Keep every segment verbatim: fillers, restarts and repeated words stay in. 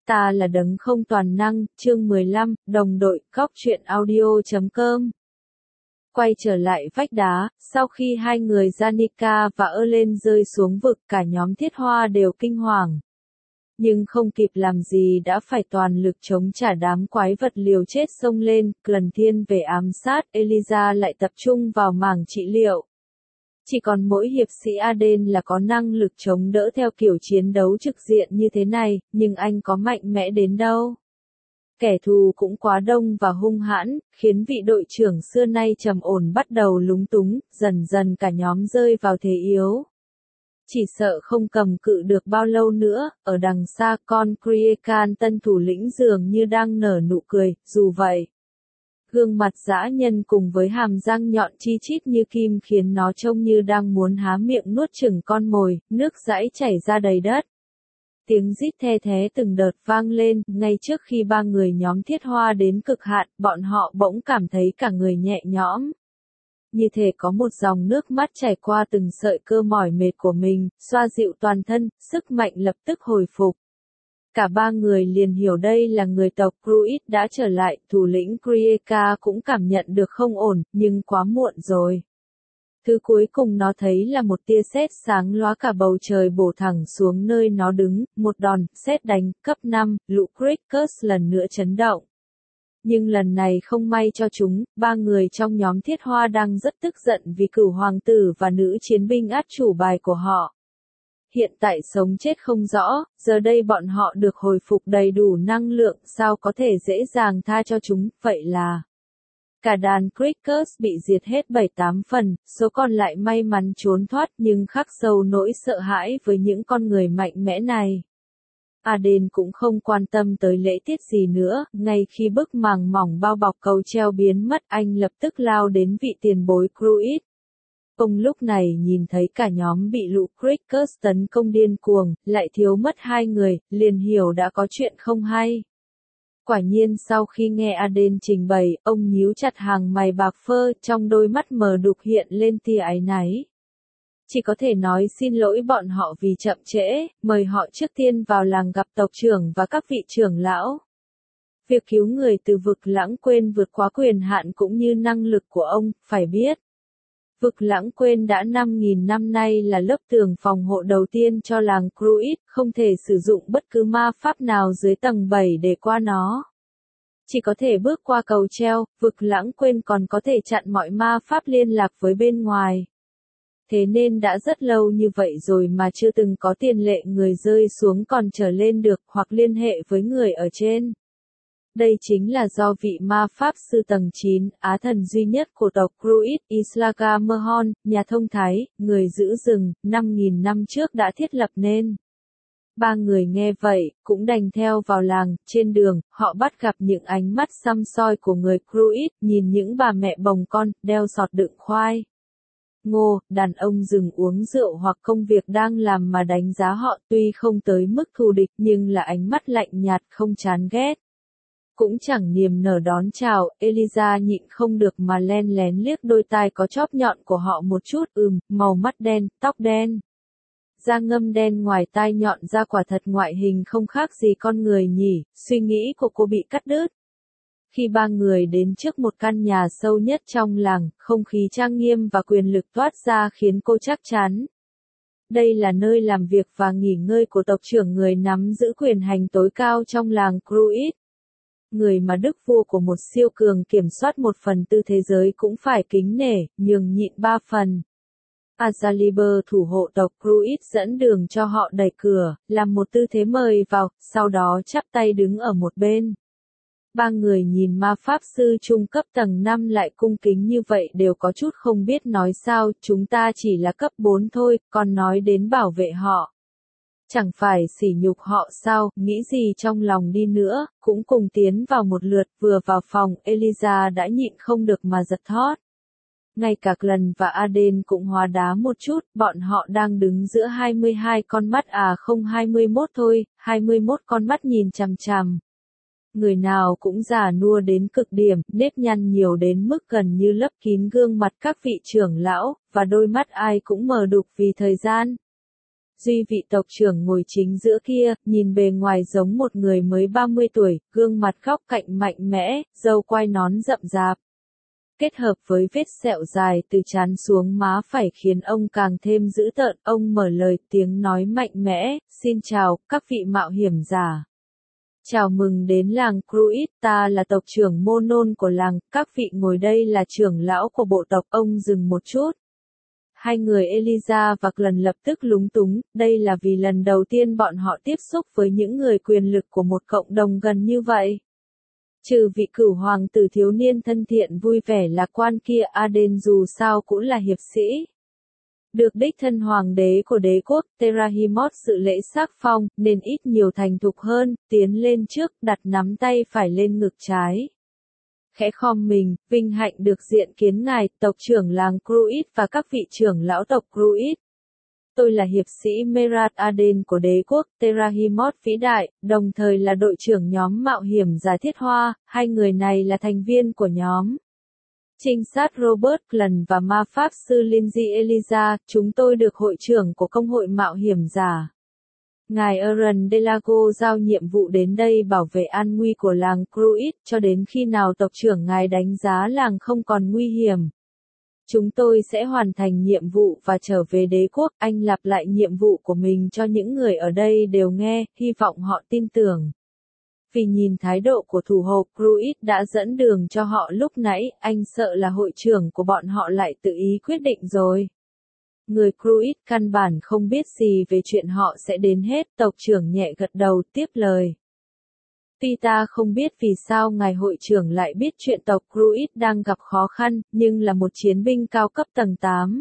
Ta là đấng không toàn năng, chương mười lăm, đồng đội, góc truyện audio chấm com. Quay trở lại vách đá, sau khi hai người Janica và Erlen rơi xuống vực, cả nhóm Thiết Hoa đều kinh hoàng. Nhưng không kịp làm gì đã phải toàn lực chống trả đám quái vật liều chết xông lên, lần thiên về ám sát, Eliza lại tập trung vào mảng trị liệu. Chỉ còn mỗi hiệp sĩ Aden là có năng lực chống đỡ theo kiểu chiến đấu trực diện như thế này, nhưng anh có mạnh mẽ đến đâu. Kẻ thù cũng quá đông và hung hãn, khiến vị đội trưởng xưa nay trầm ổn bắt đầu lúng túng, dần dần cả nhóm rơi vào thế yếu. Chỉ sợ không cầm cự được bao lâu nữa, ở đằng xa con Kriekan tân thủ lĩnh dường như đang nở nụ cười, dù vậy. Gương mặt dã nhân cùng với hàm răng nhọn chi chít như kim khiến nó trông như đang muốn há miệng nuốt chửng con mồi, nước dãi chảy ra đầy đất. Tiếng rít the thé từng đợt vang lên, ngay trước khi ba người nhóm Thiết Hoa đến cực hạn, bọn họ bỗng cảm thấy cả người nhẹ nhõm. Như thể có một dòng nước mắt chảy qua từng sợi cơ mỏi mệt của mình, xoa dịu toàn thân, sức mạnh lập tức hồi phục. Cả ba người liền hiểu đây là người tộc Kruid đã trở lại, thủ lĩnh Krieka cũng cảm nhận được không ổn, nhưng quá muộn rồi. Thứ cuối cùng nó thấy là một tia sét sáng lóa cả bầu trời bổ thẳng xuống nơi nó đứng, một đòn, sét đánh, cấp năm, lũ Krickers lần nữa chấn động. Nhưng lần này không may cho chúng, ba người trong nhóm Thiết Hoa đang rất tức giận vì cửu hoàng tử và nữ chiến binh át chủ bài của họ. Hiện tại sống chết không rõ, giờ đây bọn họ được hồi phục đầy đủ năng lượng, sao có thể dễ dàng tha cho chúng, vậy là... Cả đàn Krickers bị diệt hết bảy tám phần, số còn lại may mắn trốn thoát nhưng khắc sâu nỗi sợ hãi với những con người mạnh mẽ này. Aden cũng không quan tâm tới lễ tiết gì nữa, ngay khi bức màng mỏng bao bọc cầu treo biến mất anh lập tức lao đến vị tiền bối Kruid. Ông lúc này nhìn thấy cả nhóm bị lũ Krickers tấn công điên cuồng, lại thiếu mất hai người, liền hiểu đã có chuyện không hay. Quả nhiên sau khi nghe Aden trình bày, ông nhíu chặt hàng mày bạc phơ, trong đôi mắt mờ đục hiện lên tia áy náy. Chỉ có thể nói xin lỗi bọn họ vì chậm trễ, mời họ trước tiên vào làng gặp tộc trưởng và các vị trưởng lão. Việc cứu người từ vực lãng quên vượt quá quyền hạn cũng như năng lực của ông, phải biết. Vực lãng quên đã năm nghìn năm nay là lớp tường phòng hộ đầu tiên cho làng Kruid, không thể sử dụng bất cứ ma pháp nào dưới tầng bảy để qua nó. Chỉ có thể bước qua cầu treo, vực lãng quên còn có thể chặn mọi ma pháp liên lạc với bên ngoài. Thế nên đã rất lâu như vậy rồi mà chưa từng có tiền lệ người rơi xuống còn trở lên được hoặc liên hệ với người ở trên. Đây chính là do vị ma pháp sư tầng chín, á thần duy nhất của tộc Kruid, Islaga Merhon, nhà thông thái, người giữ rừng, năm nghìn năm trước đã thiết lập nên. Ba người nghe vậy, cũng đành theo vào làng, trên đường, họ bắt gặp những ánh mắt săm soi của người Kruid, nhìn những bà mẹ bồng con, đeo sọt đựng khoai. Ngô, đàn ông dừng uống rượu hoặc công việc đang làm mà đánh giá họ tuy không tới mức thù địch nhưng là ánh mắt lạnh nhạt không chán ghét. Cũng chẳng niềm nở đón chào, Eliza nhịn không được mà len lén liếc đôi tai có chóp nhọn của họ một chút, ừm, màu mắt đen, tóc đen. Da ngâm đen ngoài tai nhọn ra quả thật ngoại hình không khác gì con người nhỉ, suy nghĩ của cô bị cắt đứt. Khi ba người đến trước một căn nhà sâu nhất trong làng, không khí trang nghiêm và quyền lực toát ra khiến cô chắc chắn. Đây là nơi làm việc và nghỉ ngơi của tộc trưởng người nắm giữ quyền hành tối cao trong làng Kruid. Người mà đức vua của một siêu cường kiểm soát một phần tư thế giới cũng phải kính nể, nhường nhịn ba phần. Azaliber thủ hộ tộc Kruid dẫn đường cho họ đẩy cửa, làm một tư thế mời vào, sau đó chắp tay đứng ở một bên. Ba người nhìn ma pháp sư trung cấp tầng năm lại cung kính như vậy đều có chút không biết nói sao, chúng ta chỉ là cấp bốn thôi, còn nói đến bảo vệ họ. Chẳng phải sỉ nhục họ sao, nghĩ gì trong lòng đi nữa, cũng cùng tiến vào một lượt, vừa vào phòng, Eliza đã nhịn không được mà giật thót. Ngay cả lần và Aden cũng hóa đá một chút, bọn họ đang đứng giữa hai mươi hai con mắt à không hai mươi mốt thôi, hai mươi mốt con mắt nhìn chằm chằm. Người nào cũng già nua đến cực điểm, nếp nhăn nhiều đến mức gần như lấp kín gương mặt các vị trưởng lão, và đôi mắt ai cũng mờ đục vì thời gian. duy vị tộc trưởng ngồi chính giữa kia, nhìn bề ngoài giống một người mới ba mươi tuổi, gương mặt góc cạnh mạnh mẽ, râu quai nón rậm rạp. Kết hợp với vết sẹo dài từ trán xuống má phải khiến ông càng thêm dữ tợn, ông mở lời tiếng nói mạnh mẽ, xin chào, các vị mạo hiểm giả. Chào mừng đến làng Cruit, ta là tộc trưởng Monon của làng, các vị ngồi đây là trưởng lão của bộ tộc, ông dừng một chút. Hai người Elijah và Glenn lập tức lúng túng, đây là vì lần đầu tiên bọn họ tiếp xúc với những người quyền lực của một cộng đồng gần như vậy. Trừ vị cửu hoàng tử thiếu niên thân thiện vui vẻ lạc quan kia, Aden dù sao cũng là hiệp sĩ. Được đích thân hoàng đế của đế quốc, Terahimot dự lễ sắc phong, nên ít nhiều thành thục hơn, tiến lên trước, đặt nắm tay phải lên ngực trái. Khẽ khom mình, vinh hạnh được diện kiến ngài, tộc trưởng làng Cruit và các vị trưởng lão tộc Cruit. Tôi là hiệp sĩ Merat Aden của đế quốc Terahimot vĩ đại, đồng thời là đội trưởng nhóm mạo hiểm giả thiết hoa, hai người này là thành viên của nhóm. Trinh sát Robert Glenn và ma pháp sư Lindsay Elijah, chúng tôi được hội trưởng của công hội mạo hiểm giả. Ngài Aaron Delago giao nhiệm vụ đến đây bảo vệ an nguy của làng Cruit cho đến khi nào tộc trưởng ngài đánh giá làng không còn nguy hiểm. Chúng tôi sẽ hoàn thành nhiệm vụ và trở về đế quốc, anh lặp lại nhiệm vụ của mình cho những người ở đây đều nghe, hy vọng họ tin tưởng. Vì nhìn thái độ của thủ hộ Cruit đã dẫn đường cho họ lúc nãy, anh sợ là hội trưởng của bọn họ lại tự ý quyết định rồi. Người Cruit căn bản không biết gì về chuyện họ sẽ đến hết, tộc trưởng nhẹ gật đầu tiếp lời. Tuy ta không biết vì sao ngài hội trưởng lại biết chuyện tộc Cruit đang gặp khó khăn, nhưng là một chiến binh cao cấp tầng tám.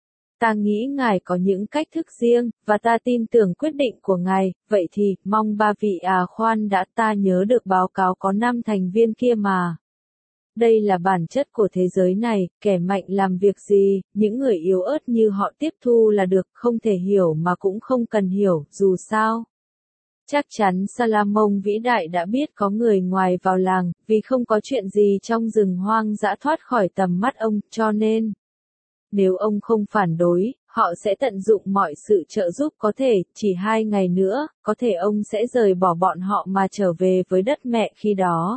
Ta nghĩ ngài có những cách thức riêng, và ta tin tưởng quyết định của ngài, vậy thì, mong ba vị à khoan đã ta nhớ được báo cáo có năm thành viên kia mà. Đây là bản chất của thế giới này, kẻ mạnh làm việc gì, những người yếu ớt như họ tiếp thu là được, không thể hiểu mà cũng không cần hiểu, dù sao. Chắc chắn Salamon vĩ đại đã biết có người ngoài vào làng, vì không có chuyện gì trong rừng hoang dã thoát khỏi tầm mắt ông, cho nên. Nếu ông không phản đối, họ sẽ tận dụng mọi sự trợ giúp có thể, chỉ hai ngày nữa, có thể ông sẽ rời bỏ bọn họ mà trở về với đất mẹ khi đó.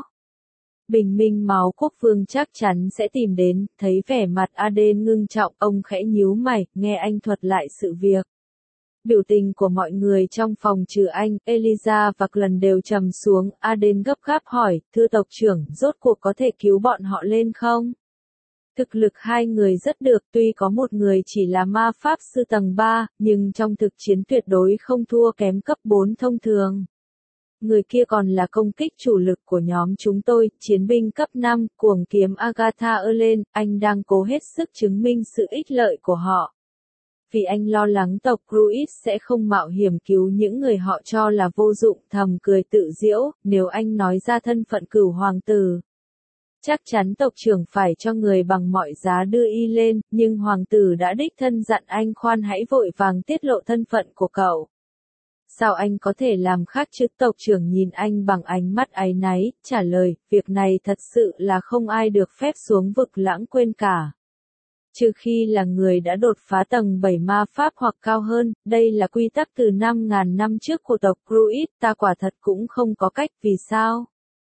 Bình minh máu quốc vương chắc chắn sẽ tìm đến, thấy vẻ mặt Aden ngưng trọng, ông khẽ nhíu mày, nghe anh thuật lại sự việc. Biểu tình của mọi người trong phòng trừ anh, Elijah và Glenn đều trầm xuống, Aden gấp gáp hỏi, thưa tộc trưởng, rốt cuộc có thể cứu bọn họ lên không? Thực lực hai người rất được, tuy có một người chỉ là ma pháp sư tầng ba, nhưng trong thực chiến tuyệt đối không thua kém cấp bốn thông thường. Người kia còn là công kích chủ lực của nhóm chúng tôi, chiến binh cấp năm, cuồng kiếm Agatha Erlen, anh đang cố hết sức chứng minh sự ích lợi của họ. Vì anh lo lắng tộc Cruit sẽ không mạo hiểm cứu những người họ cho là vô dụng, thầm cười tự giễu, nếu anh nói ra thân phận cửu hoàng tử. Chắc chắn tộc trưởng phải cho người bằng mọi giá đưa y lên, nhưng hoàng tử đã đích thân dặn anh khoan hãy vội vàng tiết lộ thân phận của cậu. Sao anh có thể làm khác chứ? Tộc trưởng nhìn anh bằng ánh mắt áy náy, trả lời, việc này thật sự là không ai được phép xuống vực lãng quên cả. Trừ khi là người đã đột phá tầng bảy ma pháp hoặc cao hơn, đây là quy tắc từ năm nghìn năm trước của tộc Cruit, ta quả thật cũng không có cách, vì sao?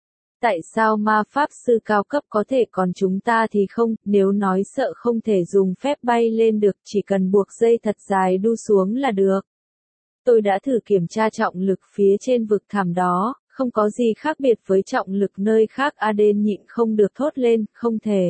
Tại sao ma pháp sư cao cấp có thể còn chúng ta thì không, nếu nói sợ không thể dùng phép bay lên được, chỉ cần buộc dây thật dài đu xuống là được. Tôi đã thử kiểm tra trọng lực phía trên vực thẳm đó, không có gì khác biệt với trọng lực nơi khác. Aden nhịn không được thốt lên, không thể.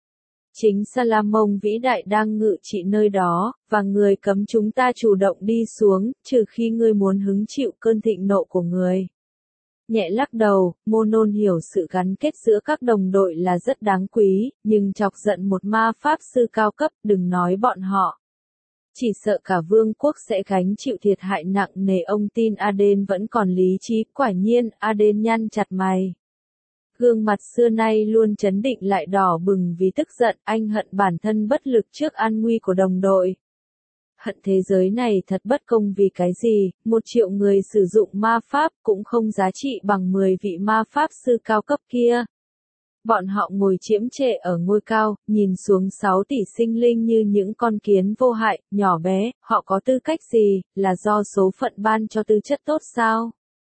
Chính Salamon vĩ đại đang ngự trị nơi đó, và người cấm chúng ta chủ động đi xuống, trừ khi ngươi muốn hứng chịu cơn thịnh nộ của người. Nhẹ lắc đầu, Monon hiểu sự gắn kết giữa các đồng đội là rất đáng quý, nhưng chọc giận một ma pháp sư cao cấp, đừng nói bọn họ. Chỉ sợ cả vương quốc sẽ gánh chịu thiệt hại nặng nề. Ông tin Aden vẫn còn lý trí, quả nhiên, Aden nhăn chặt mày. Gương mặt xưa nay luôn trấn định lại đỏ bừng vì tức giận, anh hận bản thân bất lực trước an nguy của đồng đội. Hận thế giới này thật bất công vì cái gì, một triệu người sử dụng ma pháp cũng không giá trị bằng mười vị ma pháp sư cao cấp kia. Bọn họ ngồi chiếm trệ ở ngôi cao, nhìn xuống sáu tỷ sinh linh như những con kiến vô hại, nhỏ bé, họ có tư cách gì, là do số phận ban cho tư chất tốt sao?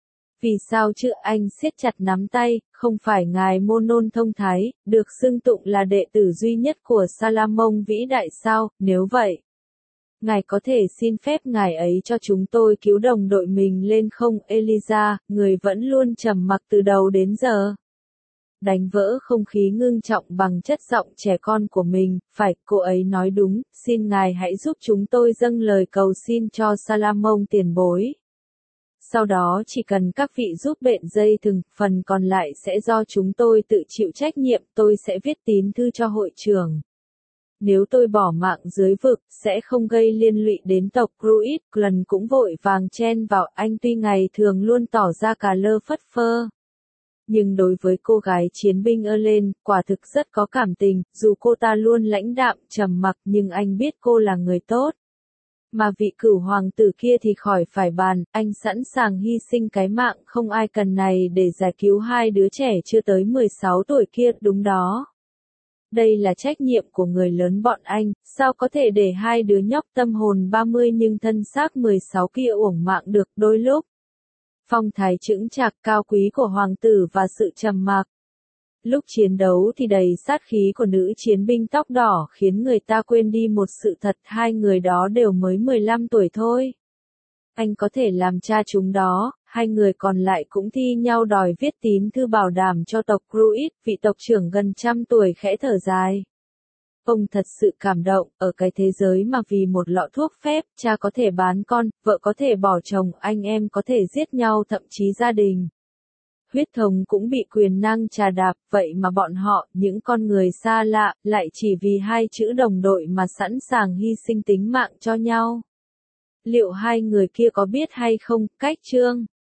Vì sao chứ anh siết chặt nắm tay, không phải ngài Môn Nôn Thông Thái, được xưng tụng là đệ tử duy nhất của Salamông vĩ đại sao, nếu vậy? Ngài có thể xin phép ngài ấy cho chúng tôi cứu đồng đội mình lên không? Eliza, người vẫn luôn trầm mặc từ đầu đến giờ. Đánh vỡ không khí ngưng trọng bằng chất giọng trẻ con của mình, phải, cô ấy nói đúng, xin ngài hãy giúp chúng tôi dâng lời cầu xin cho Salamông tiền bối. Sau đó chỉ cần các vị giúp bện dây thừng, phần còn lại sẽ do chúng tôi tự chịu trách nhiệm, tôi sẽ viết tín thư cho hội trưởng. Nếu tôi bỏ mạng dưới vực, sẽ không gây liên lụy đến tộc Druid. Lần cũng vội vàng chen vào, anh tuy ngày thường luôn tỏ ra cà lơ phất phơ. Nhưng đối với cô gái chiến binh Erlen, quả thực rất có cảm tình, dù cô ta luôn lãnh đạm, trầm mặc nhưng anh biết cô là người tốt. Mà vị cửu hoàng tử kia thì khỏi phải bàn, anh sẵn sàng hy sinh cái mạng không ai cần này để giải cứu hai đứa trẻ chưa tới mười sáu tuổi kia, đúng đó. Đây là trách nhiệm của người lớn bọn anh, sao có thể để hai đứa nhóc tâm hồn ba mươi nhưng thân xác mười sáu kia uổng mạng được. Đôi lúc. Phong thái chững chạc cao quý của hoàng tử và sự trầm mặc. Lúc chiến đấu thì đầy sát khí của nữ chiến binh tóc đỏ khiến người ta quên đi một sự thật, hai người đó đều mới mười lăm tuổi thôi. Anh có thể làm cha chúng đó, hai người còn lại cũng thi nhau đòi viết tín thư bảo đảm cho tộc Druid, vị tộc trưởng gần trăm tuổi khẽ thở dài. Ông thật sự cảm động, ở cái thế giới mà vì một lọ thuốc phép, cha có thể bán con, vợ có thể bỏ chồng, anh em có thể giết nhau, thậm chí gia đình. Huyết thống cũng bị quyền năng trà đạp, vậy mà bọn họ, những con người xa lạ, lại chỉ vì hai chữ đồng đội mà sẵn sàng hy sinh tính mạng cho nhau. Liệu hai người kia có biết hay không? Cách chương